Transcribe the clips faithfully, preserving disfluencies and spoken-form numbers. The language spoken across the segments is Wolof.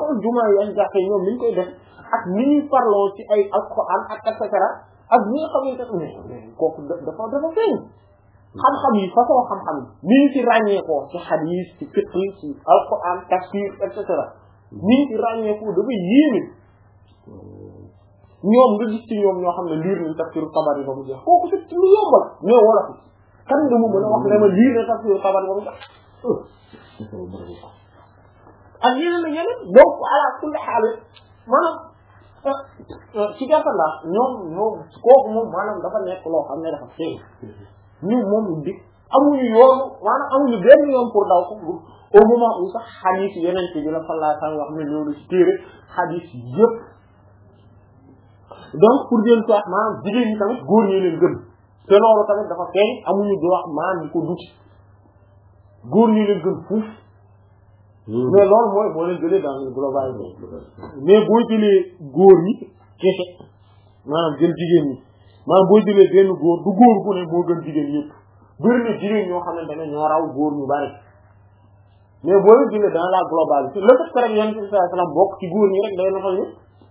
xool jumaa yi ak jàkka yi ñoom ni ñu koy def ak ni ñuy parloo ci ay alxuraan ak et cetera ak ñi nga xamante ne kooku dafa dafa feeñ xam-xam yi façon xam-xam yi ni ñu ci ràññeekoo ci hadith ci fiqh ci alxuraan tafsir et cetera ni ñu ci ràññeekoo dafa yéeme ñoom nga gis ci ñoom ñoo xam ne liir nañ tafsiru Tabari ba mu jeex kooku ci lu yomb la mais wala fi kan nga mu mën a wax ne ma liir na tafsiru Tabari ba mu jeex ak yeneen ak yeneen donc ala kulli xaal maanaam ci gàttal la ñoom ñoom kooku moom maanaam dafa nekk loo xam ne dafa feeñ ñu moom di amuñu yoonu maanaam amuñu benn yoon pour daw ko au moment où sax xadiis yeneen ci bi la sallallahu alayhi wa sallam wax ne ñoo ci téere xadiis yëpp donc pour dire quoi maanaam jigéen ñi tamit góor ñi leen gën te loolu tamit dafa feeñ amuñu droit maanaam di ko duti góor ñi leen gën fuuf mais loolu mooy moo leen jëlee dans le globalité mais boo jëlee góor ñi kese maanaam jël jigéen ñi maanaam boo jëlee benn góor du góor bu ne moo gën jigéen yëpp bëri na jigéen ñoo xamante ne ñoo raw góor ñu bari mais boo leen jëlee dans la globalité le fait que rek yonent bi sallallahu alayhi wasallam bokk ci góor ñi rek day nafal ñu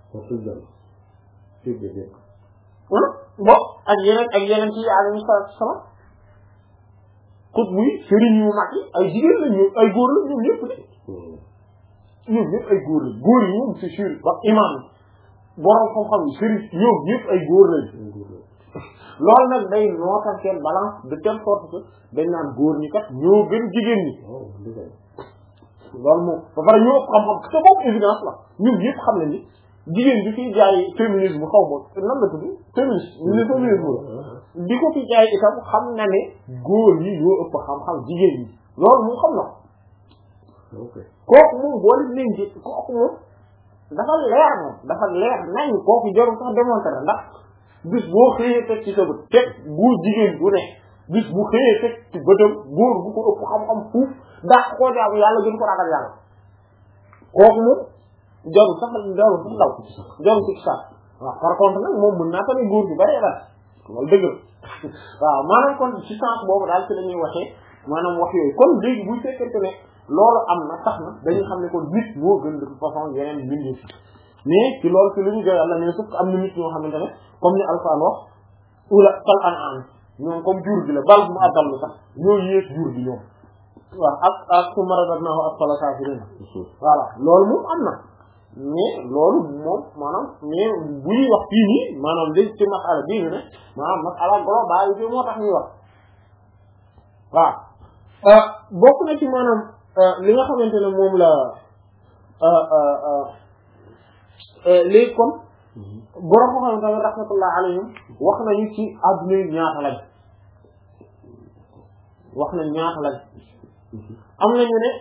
bon ak yeneen ak yeneen ci alayhi salaam xut muy sëriñ yu mag yi ay jigéen la ñu ay góor la ñoom ñëpp de ñoom ñëpp ay góor la góor yi moom c'est sûr ba imam borom xam-xam yi sëriñ ñoom ñëpp ay góor lañ loolu nag day nootal seen balance de telle sorte que dañ naan góor ñi kat ñoo gën jigéen ñi loolu moom ba pare ñoo xam-xam te boobu évidence la ñun ñëpp xam nañ ni jigéen bi fiy jaay féminisme xaw ma nan la tudd féminisme ñu ne féminisme la di ko fi jaay itam xam na ne góor yi ñoo ëpp xam-xam jigéen ñi loolu moom xam na kooku moom boole nañ ci kooku moom dafa leer moom dafa leer nañ kooku jarul sax démontrer ndax bis boo xëyee teg ci sa bët teg bu jigéen bu ne bis bu xëyee teg ci bëtam góor bu ko ëpp xam-xam fuuf ndax koo jaamu yàlla gën ko ragal yàlla kooku moom jarul sax jarul sax daw jarul ci sax waaw par contre nag moom mën naa tamit góor bi bari la loolu dëgg la waaw maanaam kon ci sens boobu daal ci la ñuy waxee maanaam wax yooyu kon léegi bu fekkente ne loolu am na tax na dañuy xam ne kon nit moo gën de toute façon yeneen mbindeef mais ci loolu ci lu ñu joxe yàlla mais sauf que am na nit ñoo xamante ne comme ni Alxuraan wax ula kal an'am ñoom comme jur gi la bal mu addal sax ñoo yées jur gi ñoom waaw ak ak su maradadnaahu asfala saafiliin voilà loolu moom am na mais loolu moom maanaam mais bu ñuy wax fii nii maanaam léegi ci masala bii ñu ne maanaam masala globale bi moo tax ñuy wax waaw bokk na ci maanaam li nga xamante ne moom la léegi kon borom ko xam tamit rahmatullah alayhim wax nañu ci adduna yi ñaata lañ wax nañ ñaata lañ am nañu ne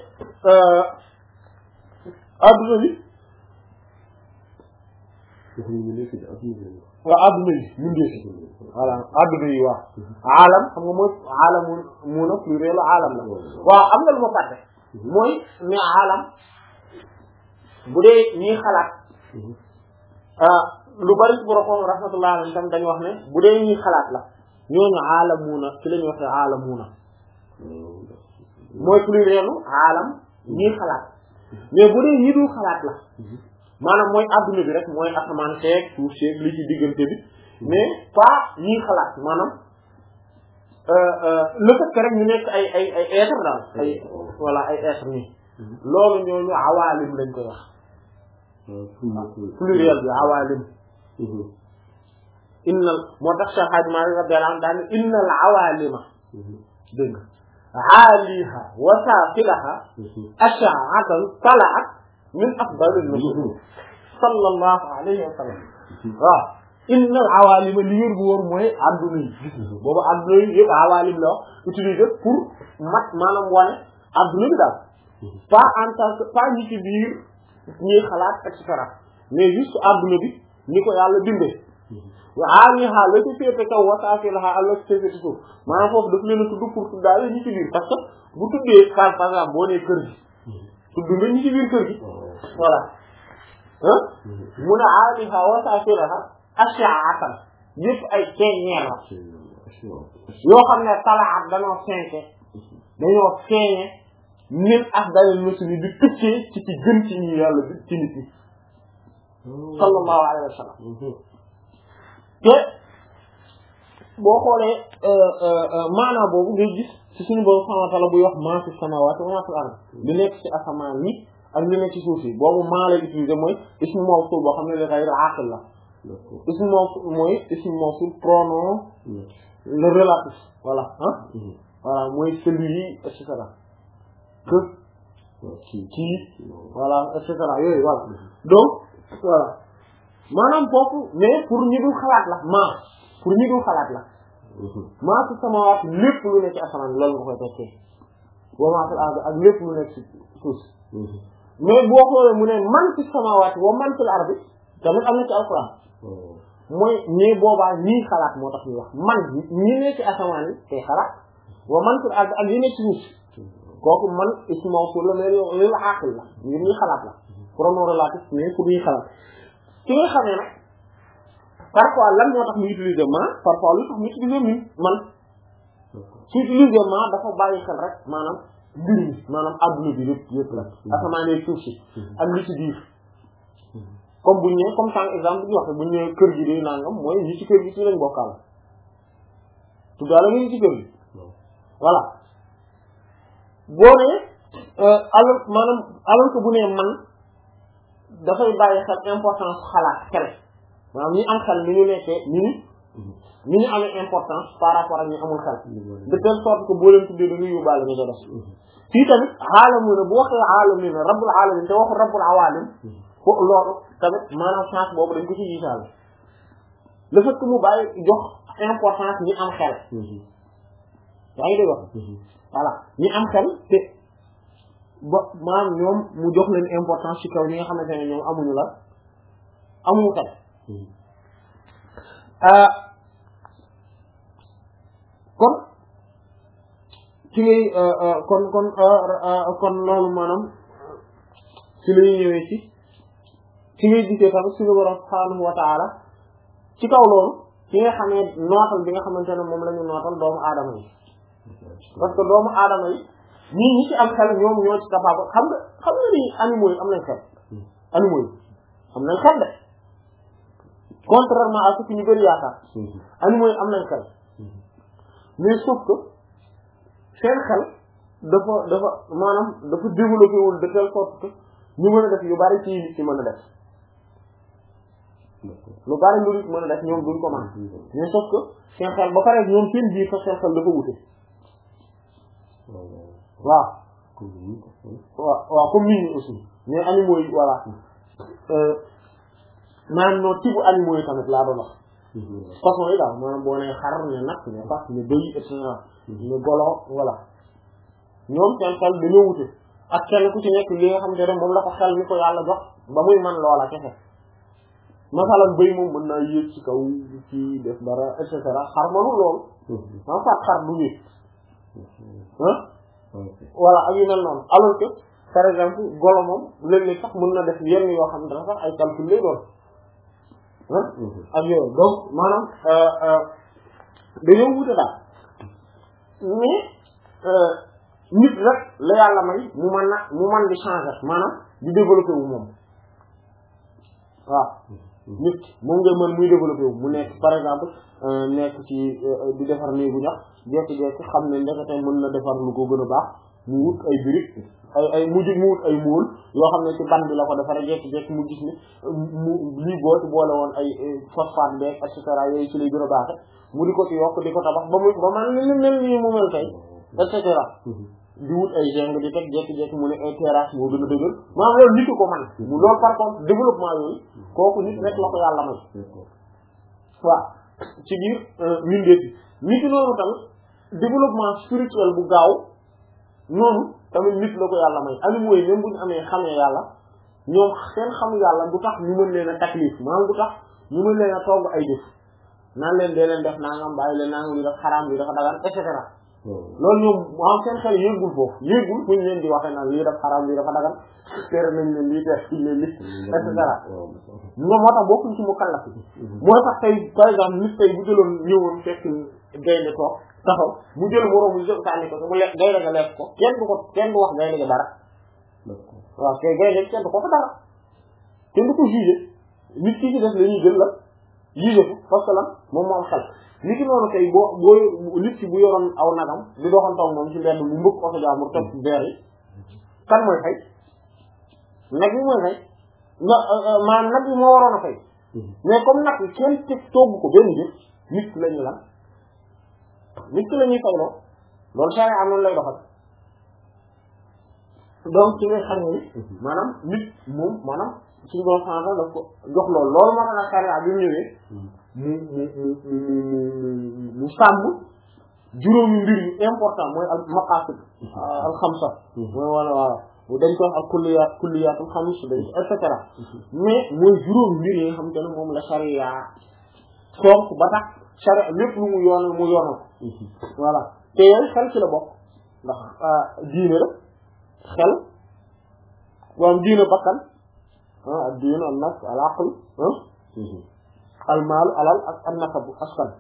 adduna bi waaw adduna yi ñu ngi voilà adduna yi waaw aalam xam nga mooy aalamu mun a pluriel aalam la waaw am na lu ma fàtte mooy ne aalam bu dee ñii xalaat lu bari ci borom rahmatullah alayhi tam dañu wax ne bu dee ñii xalaat la ñooñu aalamuuna ci la ñuy wax ne aalamuuna mooy plurielu aalam ñii xalaat mais bu dee ñi dul xalaat la maanaam mooy adduna bi rek mooy asamaan seeg suuf seeg li ci diggante bi mais pas ñii xalaat maanaam le fait que rek ñu nekk ay ay ay être daal ay voilà ay être nii loolu ñooñu awaalim lañ koy wax pluriel bi awaalim innal moo tax Cheikh Hadji Malick radiyallahu anhu daal innal awaalima dégg nga aaliha wa saafilaha ash'atan tala'at min afdalil nujum sallallahu alayhi wa sallam waaw innal awaalima li wér bu wóor mooy adduna yi boobu adduna yi yëpp awaalim la utilisé pour mat maanaam wane adduna bi daal pas en tant que pas ñi ci biir ñuy xalaat et cetera mais juste adduna bi ni ko yàlla bindee aaliha la ci féete kaw wa saafilaha la ci féete suuf maanaam foofu daf leen a tudd pour tuddaale ñi ci biir parce que bu tuddee par exemple boo nee kër gi tudd nga ñi ci biir kër gi voilà ah mu ne aaliha wa saafilaha ash'atan yëpp ay ceeñeer la yoo xam ne talaat dañoo cinqué dañoo feeñe min afdalil rusuli di tukkee ci ci gën ci ñu yàlla bi ci nit ñi sallallahu alayhi wa sallam te boo xoolee maanaam boobu ngay gis ci suñu boroom subhanahu wa ta'ala buy wax maa fi samaawaati wa maa fil ard li nekk ci asamaan yi ak li nekk ci suuf yi boobu maa lay utiliser mooy ismu mawsul boo xam ne li ghayr aqil la ismu mawsul mooy ismu mawsul pronom le relatif voilà ah voilà mooy celui et cetera que kii voilà et cetera yooyu voilà donc voilà maanaam foofu mais pour ñi dul xalaat la maa pour ñi dul xalaat la maa fi samaawaat lépp lu nekk ci asamaan loolu nga koy tekkee wa maa fil ard ak lépp lu nekk ci suuf mais boo xoolee mu ne man fi samaawaat wa man fil ard tamit am na ci alxuraan mooy ñii boobaa ñii xalaat moo tax ñu wax man ñi nekk ci asamaan yi tey xalaat wa man fil ard ak ñi nekk ci suuf kooku man ismu mawsul la mais lil aqil la ngir ñuy xalaat la pronom relatif mais pour ñuy xalaat ci nga xamee nag parfois lan moo tax ñu utiliser ma parfois lu tax ñu utiliser min man su utiliser ma dafa bàyyi xel rek maanaam mbir mi maanaam adduna bi lépp yëpp la asamaan yi suuf si ak li ci biir comme bu ñu ñëwee comme par exemple bu ñu waxee bu ñu ñëwee kër gi day nangam mooy ñi ci kër gi ci lañ bokkaal tuddaale nga ñu ci kër gi voilà boo nee alors maanaam alors que bu nee man dafay bàyyi xel importance xalaat xel maanaam ñi am xel ni ñu nekkee ni ñu ni ñu amee importance par rapport ak ñi amul xel de telle sorte que boo leen tuddee da ngay yóbbaale ñu def fii tamit aalamuna bu waxee aalamina rabbul alamin te waxu rabbul awalim fo loolu tamit maanaam chance boobu dañ ko ci gisaale le fait que mu bàyyi jox importance ñi am xel yaa ngi dégg wax voilà ñi am xel te ba maanaam ñoom mu jox leen importance ci kaw ñi nga xamante ne ñoom amuñu la amuñu xel kon ci ngay kon kon kon loolu maanaam ci la ñuy ñëwee ci ci ngay gisee tamit suñu borom subhanahu wa ta'ala ci kaw loolu ci nga xamee nootal bi nga xamante ne moom la ñu nootal doomu aadama yi parce que doomu aadama yi ñii ñi ci am xel ñoom ñoo ci capable xam nga xam nga ni animaux yi am nañ xel animaux yi am nañ xel de contrairement à ce que ñu bëri yaakaar animaux yi am nañ xel mais sauf que seen xel dafa dafa maanaam dafa développé wul de telle sorte que ñu mën a def yu bari ci nit ci mën a def lu bari lu nit mën a def ñoom duñ ko mën mais sauf que seen xel ba pare ñoom seen biir sax seen xel dafa wute waaw waaw waaw comme nit ñi aussi mais animaux yi voilà maanaam noo tibu animaux yi tamit laa doon wax façon yi daal maanaam boo nee xar ne nag ne fas ne bëy et cetera ne golo voilà ñoom seen xel dañoo wute ak kenn ku ci nekk li nga xam te ne moom la ko xel mi ko yàlla jox ba muy man loola kese masalan bëy moom mën naa yéeg ci kaw ci def dara et cetera xar mënul loolu en fait xar du yéeg ah voilà ak yu mel noonu alors que par exemple golo moom léeg-léeg sax mën na def yenn yoo xam ne dafa sax ay calcul lay doon ah ak yooyu donc maanaam dañoo wute daal mais nit rek la yàlla may mu mën na mu mën di changer maanaam di développer wu moom waaw nit moom ngay mën muy développer wu mu nekk par exemple nekk ci di defar néegu ñax jekki-jekki xam ne ndekete mën na defar lu ko gën a baax mu wut ay briques ay ay mujj mu wut ay mool yoo xam ne ci ban bi la ko defaree jekki-jekki mu gis ni mu lii boo ci boole woon ay phosphate beeg et cetera yooyu ci lay gën a baaxe mu di ko ci yokk di ko tabax ba mu ba man li mel nii mu mel tey et cetera di wut ay geng di teg jekki-jekki mu ne ay terrasse moo gën a dëgër maanaam loolu nit ko man mu loolu par contre développement yooyu kooku nit rek la ko yàlla may waaw ci biir mindeef bi nit noonu tamit développement spirituel bu gaaw noonu tamit nit la ko yàlla may animaux yi même bu ñu amee xamee yàlla ñoom seen xam yàlla du tax ñu mën leen a taklif maanaam du tax ñu mën leen a togg ay jëf naan leen dee leen def nangam bàyyi leen nangam li def xaraam li dafa dagan et cetera loolu ñoom maanaam seen xel yéegul foofu yéegul fu ñu leen di waxee naan lii def xaraam lii dafa dagan tere nañ leen lii def fiñ leen li et cetera ñoom moo tax bokkuñ ci mu kallaf mooy tax tey par exemple nit tey bu jëloon ñëwoon fekk gaynde toog taxaw mu jël moroom mu jël sànni ko mu lekk gaynde ga lekk ko kenn du ko kenn du wax gaynde ga dara waaw kay gaynde kenn du ko fa dara kenn du ko jugé nit ki ci def la ñuy jël la jugé ko parce que lan moom moo am xel nit ki noonu tey boo boo nit ki bu yoroon aw nagam di doxantaw moom ci mbedd mu mbëkk oto jaamur topp beer yi kan mooy fay nag bi mooy fay na maanaam nag bi moo waroon a fay mais comme nag bi kenn teg togg ko benn jëf nit ki la ñu lan nit ki la ñuy fayloo loolu saa am noonu lay doxal donc ci nga xam ne maanaam nit moom maanaam suñu doon changé daf ko jox loolu loolu moo tax charia bi mu ñëwee mu mu mu mu mu sàmm juróomi mbir yu important mooy al maqasid al xamsa mooy wala wala dañ ko wax al kulliyat kulliyatul xams dañ et cetera mais mooy juróomi mbir yi nga xamante ne moom la charia fonk ba tax charia lépp lu mu yoonal mu yoonal voilà te yooyu xel ci la bokk ndax diine la xel waam diine bakkan ah ak diine al nafs al aql al maal alal ak an nasabu askan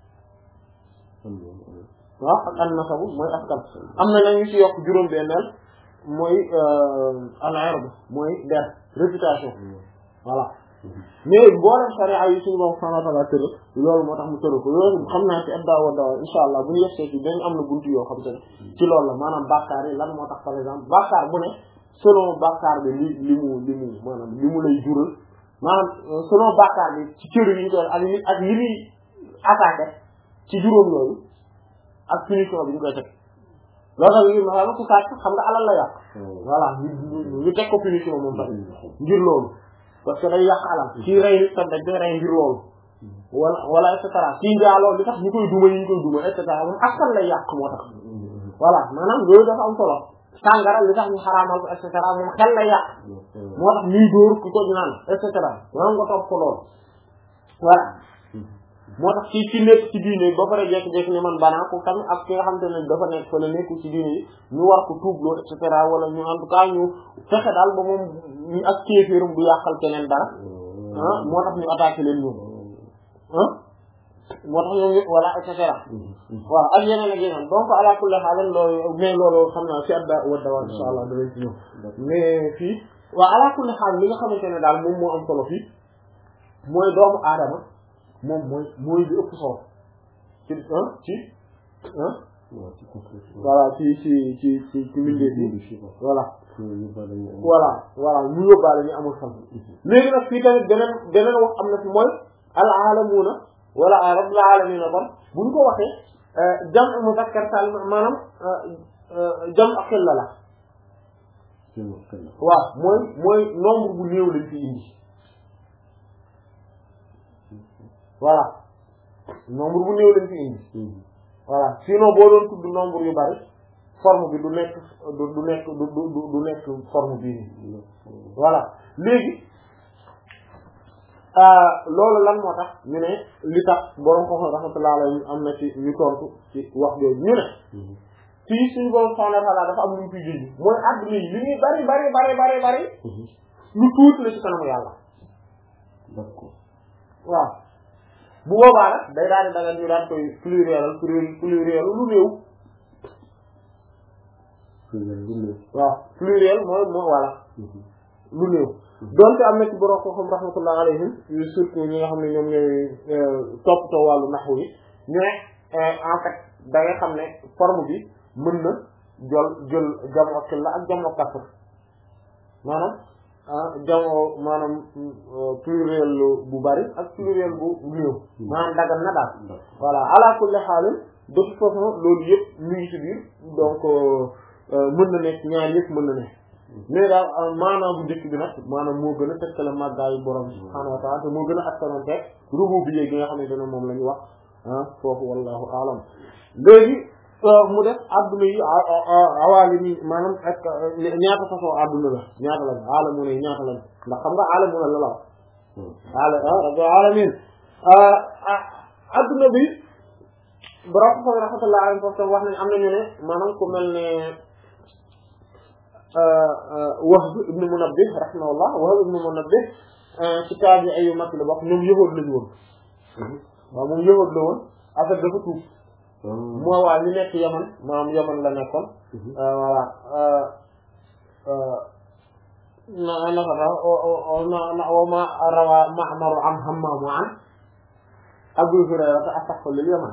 waaw ak an nasabu mooy askan am na nañu ci yokk juróom benneel mooy al ird mooy der réputation voilà mais mboolem sharia yi suñu borom subhanahu wa ta'ala tëral loolu moo tax mu tëral ko loolu xam naa ci ad daawa daawa insha allah bu ñu yegsee ci dañ am na buntu yoo xam te ne ci loolu la maanaam bàkkaar yi lan moo tax par exemple bàkkaar bu ne selon bàkkaar bi li li mu li mu maanaam li mu lay jural maanaam selon bàkkaar bi ci cër yi ñu koy ak li ak li muy attaqué ci juróom yooyu ak punition bi ñu koy teg loolu tax ñu ma ku sàcc xam nga alal la yàq voilà ñu ñu teg ko punition moom tamit ngir loolu parce que day yàq alal kii rey nit tam dañ koy rey ngir loolu wala wala et cetera kii njaaloo li tax ñu koy duma yi ñu koy duma et cetera moom askan lay yàq moo tax voilà maanaam loolu dafa am solo sàngara li tax ñu xaraamal ko et cetera moom xel lay yàq moo tax ñuy dóor ku ko naan et cetera maanaam nga topp ko loolu voilà moo tax ci ci nekk ci diine ba pare jekki-jekki ne man banaa ko tam ak ki nga xamante ne dafa nekk fa la nekku ci diine yi ñu war ko tuubloo et cetera wala ñu en tout cas ñu fexe daal ba moom ñu ak kéeféerum bu yàqal keneen dara ah moo tax ñu attaqué leen ñoom ah moo tax ñoom ñëpp voilà et cetera voilà ak yeneen ak yeneen donc ala kulli haal loolu mais loolu xam naa ci adda wadda wa insha allah danañ ci ñëw mais fii waaw ala kulli haal li nga xamante ne daal moom moo am solo fii mooy doomu aadama moom mooy mooy li ëpp solo ci ah ci ah voilà ci ci ci ci ci mbindeef yi voilà voilà voilà mu yóbbaale ñu amul xam léegi nag fii tamit beneen beneen wax am na fi mooy al aalamuuna wala rabbil aalamiina kon bu ñu ko waxee jam muzakkar salim maanaam jam ak xilla la waaw mooy mooy nombre bu néew lañ fi indi voilà nombre bu néew lañ fi indi voilà sinon boo doon tudd nombre yu bari forme bi du nekk du du nekk du du du nekk forme bii nii voilà léegi loolu lan moo tax ñu ne li tax borom ko rahmatullah alayhi am na ci ñu tontu ci wax jooju ñu ne fii suñu borom subhanahu wa ta'ala dafa am lu ñu fiy jënd mooy àdduna yi li ñuy bari bari bari bari bari lu tuuti la ci kanamu yàlla d'accord waaw bu boobaa nag day daal di dagal ñu daan koy pluriel pluriel lu néew waaw pluriel mooy mooy voilà lu néew donte am na ci borom ko xam rahmatullah alayhim surtout ñi nga xam ne ñoom ñooy toppatoo wàllu naxwu yi ñu ne en fait da nga xam ne forme bi mën na jël jël jamoo xilla ak jamoo kasr maanaam jamoo maanaam pluriel bu bari ak pluriel bu néew maanaam dagan na daal voilà ala kulli xaalin de toute façon loolu yëpp ñu ngi ci biir donc mën na nekk ñaar yëpp mën na nekk mais daal maanaam bu njëkk bi nag maanaam moo gën a tegtale màggaayu borom subhaanahu wa ta'ala te moo gën a askanonteeg rububiyya gi nga xam ne dana moom la ñu wax ah foofu wallahu a'lam léegi mu def adduna yi awaalim yi maanaam ak ñaata façon adduna la ñaata lañ alamuna yi ñaata lañ ndax xam nga alamuna la la ala rabbil alamin adduna bi borom ko rahmatullah alayhi foofu tam wax nañ am nañu ne maanaam ku mel ne Wahb ibn Munabbih rahimahullah Wahb ibn Munabbih ci taabi ay yu mag la bokk ñoom yëhoot lañu woon waaw moom yëhoot la woon affaire dafa tuub mooy waa li nekk Yaman maanaam Yaman la nekkoon voilà na naka na na wa ma rawa Ma'mar an Hammam an Abu Hurayra asahhu lil Yaman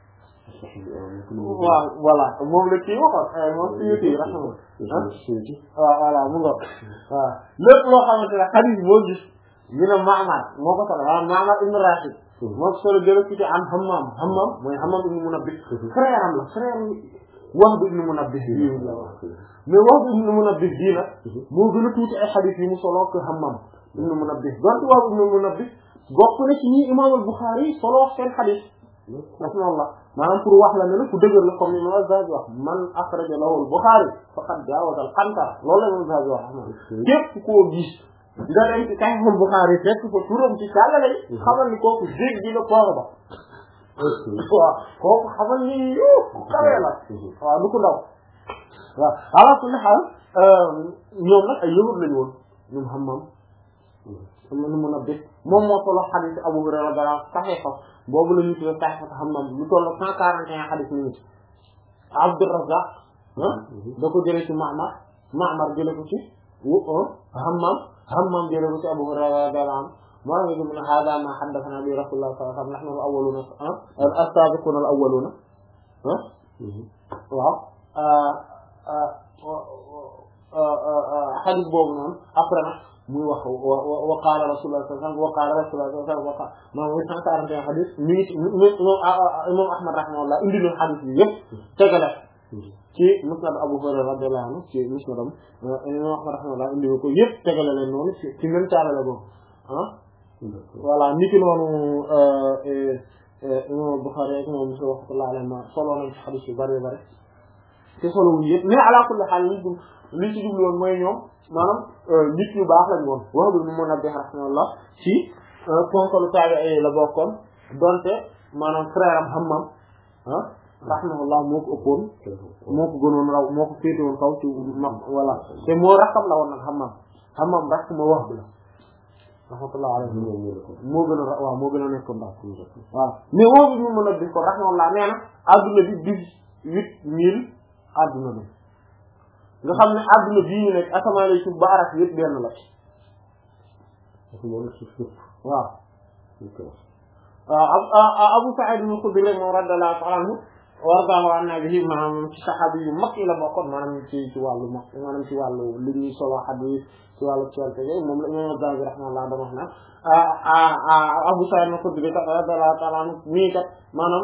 waaw voilà moom la kii waxoon moom Suyuti rahimahullah waaw voilà mu ngoog waaw lépp loo xamante ne hadith boo gis ñu ne Ma'mar moo ko solo waaw Ma'mar ibn Rashid moo ko solo jële ci an Hammam Hammam mooy Hammam ibn Munabbih frère am la frère Wahb ibn Munabbih bii la wax mais Wahb ibn Munabbih bii nag moo gën a tuuti ay hadith yi mu solo ko Hammam ibn Munabbih donc Wahb ibn Munabbih bokk na ci ñi Imam al-Bukhari solo seen hadith rahimahullah maanaam pour wax la ne la ku dëgër la comme ni ma Zahabi wax man akhraja lahu al-Bukhari faqad jaawaza al-qantara loolu la ma Zahabi wax képp koo gis nga dem ci Sahih al-Bukhari fekk ko turam ci sàllale xamal ni kooku dégg gi la poore ba waaw kooku xamal ni yu ku kawee la waaw du ko ndaw waaw ala kulli haal ñoom nag ay yëwut lañu woon ñoom Hammam nu mun a bés moom moo solo xadis Abu Hurayra dara saxee fa boobu la ñu tuddee saxee fa Hammam lu toll cent quarante et un xadis minutes Abdurrazzaq da ko jëlee ci Ma'mar Ma'mar jëlee ko ci Hammam Hammam jëlee ko ci Abu Hurayra dara am moo ngi mun a hada ma haddathana bi Rasulullah sallallahu alayhi wa sallam nahnu al-awwaluna as-sabiquna al-awwaluna waaw xadis boobu noonu après nag muy wax wa qaala Rasulullah sallallahu alayhi wa sallam wa qaala Rasulullah sallallahu alayhi wa sallam maanaam muy cent quarante et un xadis mi ngi imam Ahmad rahimahullah indi na xadis yi yëpp tegale ci musnad Abu Hurayra radiyallahu anhu ci musnadam imam Ahmad rahimahullah indi na ko yëpp tegale leen noonu ci ci même taalale boobu ah voilà niki noonu imam Bukhari ak imam Muslim rahmatullahi alayhi solo nañ ci xadis yu bari bari te solo wu yëpp mais ala kulli xaal li li ci jublu woon mooy ñoom maanaam nit ñu baax lañ woon wax bi mu mën a bex rahimahullah ci ponkalu taabi'i la bokkoon donte maanaam frère am Hammam ah rahimahullah moo ko ëppoon moo ko gënoon raw moo ko féete woon kaw ci mag voilà te moo rakkam la woon nag Hammam Hammam rakk ma wax bi la rahmatullah alayhi moo gën a waaw moo gën a nekkoon daal waaw mais wax bi mu mën a bex ko rahimahullah nee na adduna bi dix-huit mille adduna bi nga xam ne adduna bii ñu nekk asamaan lay suuf ba aras yëpp benn la waaw waaw Abu Sa'id al-Khudri moom radiyallahu ta'ala anhu wardahu anna bihi maanaam ci saxaabi yu mag yi la bokkoon maanaam ci ci wàllu mag maanaam ci wàllu li ñuy solo xadiis ci wàllu certe yi moom la imam Zahabi rahimahullah dama wax naan Abu Sa'id al-Khudri radiyallahu ta'ala anhu mii kat maanaam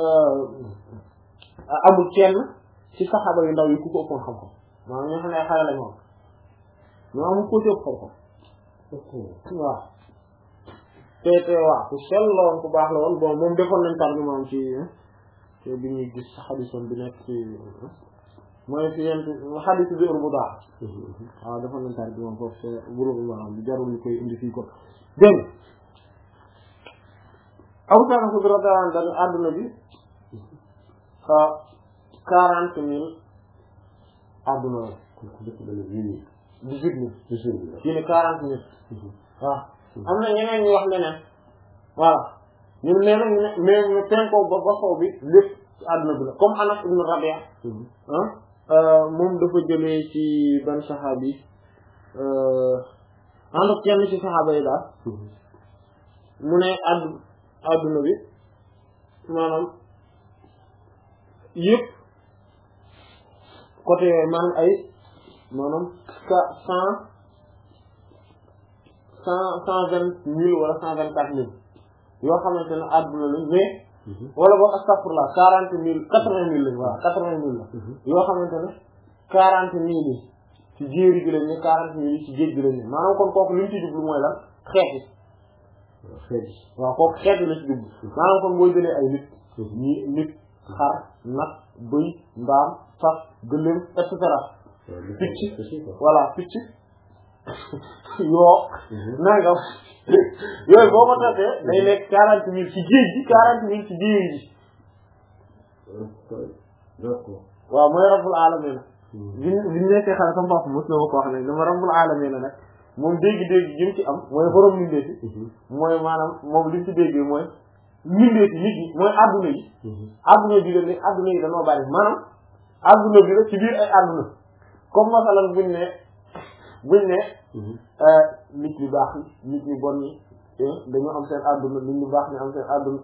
amul kenn ci saxaaba yu ndaw yi ku ko ëppoon xam-xam maanaam ñoo xam ne ay xale lañu woon ñoo amul ko ci ëpp xam-xam waaw te te waaw ku sell la woon ku baax la woon bon moom defoon nañ tarbi moom ci te bi ñuy gis xadiisam bi nekk ci mooy fi yent xadiis bi ur bu daa waaw defoon nañ tarbi moom foofu te bulugu maanaam bi jarul ñu koy indi fii ko dégg Abu Sa'id al-Khudri radiyallahu anhu àdduna bi quarante mille àdduna la dix-huit mille fii ne quarante mille waaw am na ñeneen ñu wax leneen voilà ñun nee nañ ne mais tenko ba ba sow bi lépp àdduna bi la comme Anas ibn Rabi'a ah moom dafa jëlee ci ban saxaabi ànd ak kenn ci saxaaba yi daal mu ne addu àdduna bi maanaam yëpp côté yooyu maanaam ay maanaam cent cent cent vingt mille wala cent vingt quatre mille yoo xamante ne àdduna lañ mais wala boog astaghfirullah quarante mille quatre vingt mille lañ waaw quatre vingt mille la yoo xamante ne quarante mille yi ci jéeri gi lañ ne quarante mille yi ci géej gi lañ ne maanaam kon kooku li ñu ci jublu mooy lan xeet yi xeet yi waaw kooku xeet yi la ci jublu maanaam kon booy jëlee ay nit ñi nit xar nag bëy mbaam fas gëléem et cetera picc voilà picc yoo nangam yooyu boo ko tafee day nekk quarante mille ci géej gi quarante mille ci jéeri ji waaw mooy rabbul alamin bi bi nekkee xale sama papa mos na ma ko wax ne dama rabbul alamin nag moom dégg-dégg gi mu ci am mooy borom li ndeeti mooy maanaam moom li mu ci déggee mooy mbindeef nit ñi mooy adduna yi adduna bi la ne adduna yi dañoo bari maanaam adduna bi la ci biir ay adduna comme masalan buñ ne buñ ne nit ñu baax yi nit ñu bon ñi dañoo am seen adduna nit ñu baax ñu am seen adduna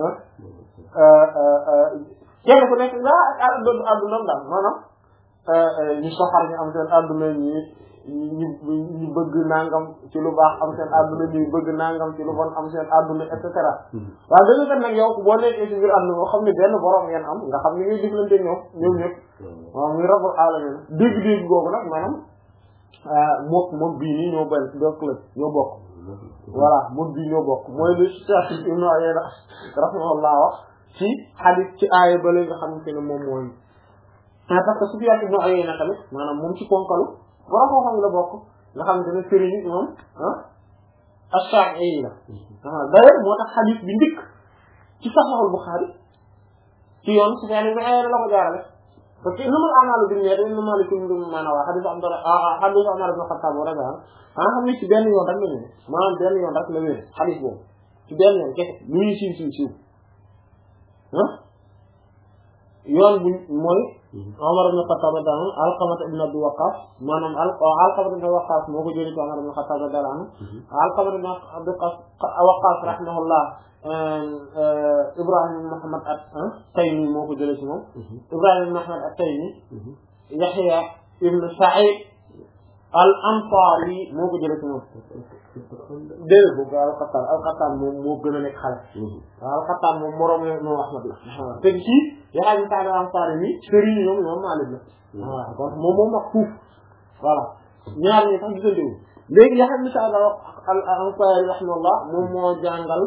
kenn ku nekk daa ak adduna adduna daal maanaam ñu soxar ñu am seen adduna ñi ñu ñu bëgg nangam ci lu baax am seen adduna ñu bëgg nangam ci lu bon am seen adduna et cetera waaw dëgg kat nag yow boo nekkee ci biir adduna boo xam ne benn borom ngeen am nga xam ne ñuy jëflante ñoom ñoom ñëpp waaw muy rabbul alamin dégg-dégg googu nag maanaam mook moom bii nii ñoo benn bokk la ñoo bokk voilà moom bii ñoo bokk mooy lu Cheikh Ibn Uyayna rahimahullah wax ci hadith ci aaya ba nga xamante ne moom mooy parce que Sufyan ibn Uyayna tamit maanaam moom ci konkalu borom koo xam la bokk nga xamante ne sëriñ yi moom ah Ash-Shafi'i la d'ailleurs moo tax hadith bi njëkk ci Sahih Bukhari ci yoon Sufyan ibn Uyayna la ko jaarale parce que innamal a'malu binniyat wa innamaa likulli imri'in maa nawaa hadith am dara hadith Umar ibn Khattab radiyallahu anhu xam ne ci benn yoon rek la ñu maanaam benn yoon rek la wér hadith boobu ci benn yoon kese lu ñuy siiw siiw siiw ah yoon bu mooy Umar ibn Khattab radiyallahu anhu Alqama ibn Abi Waqqas maanaam Alqama ibn Abi Waqqas moo ko jëlee ci Umar ibn Khattab radiyallahu anhu Alqama ibn Abi Waqqas rahimahullah Ibrahim ibn Muhammad at-Taymi moo ko jëlee ci moom Ibrahim ibn Muhammad at-Taymi Yahya ibn Sa'id al-Ansari moo ko jëlee ci moom déedéet boobu al-Qattan al-Qattan moom moo gën a nekk xale al-Qattan moom moroom moom Ahmad la te ci Yahya ibn Sa'id al-Ansari mi sëriñ ñoom moom Maalik la voilà kon moom moom mag fuuf voilà ñaar ñi sax gisante wu léegi Yahya ibn Sa'id al-Ansari rahimahullah moom moo jàngal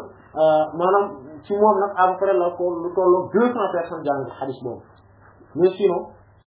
maanaam ci moom nag à peu près la ko lu tolloog deux cents personnes jàng hadith boobu mais sinon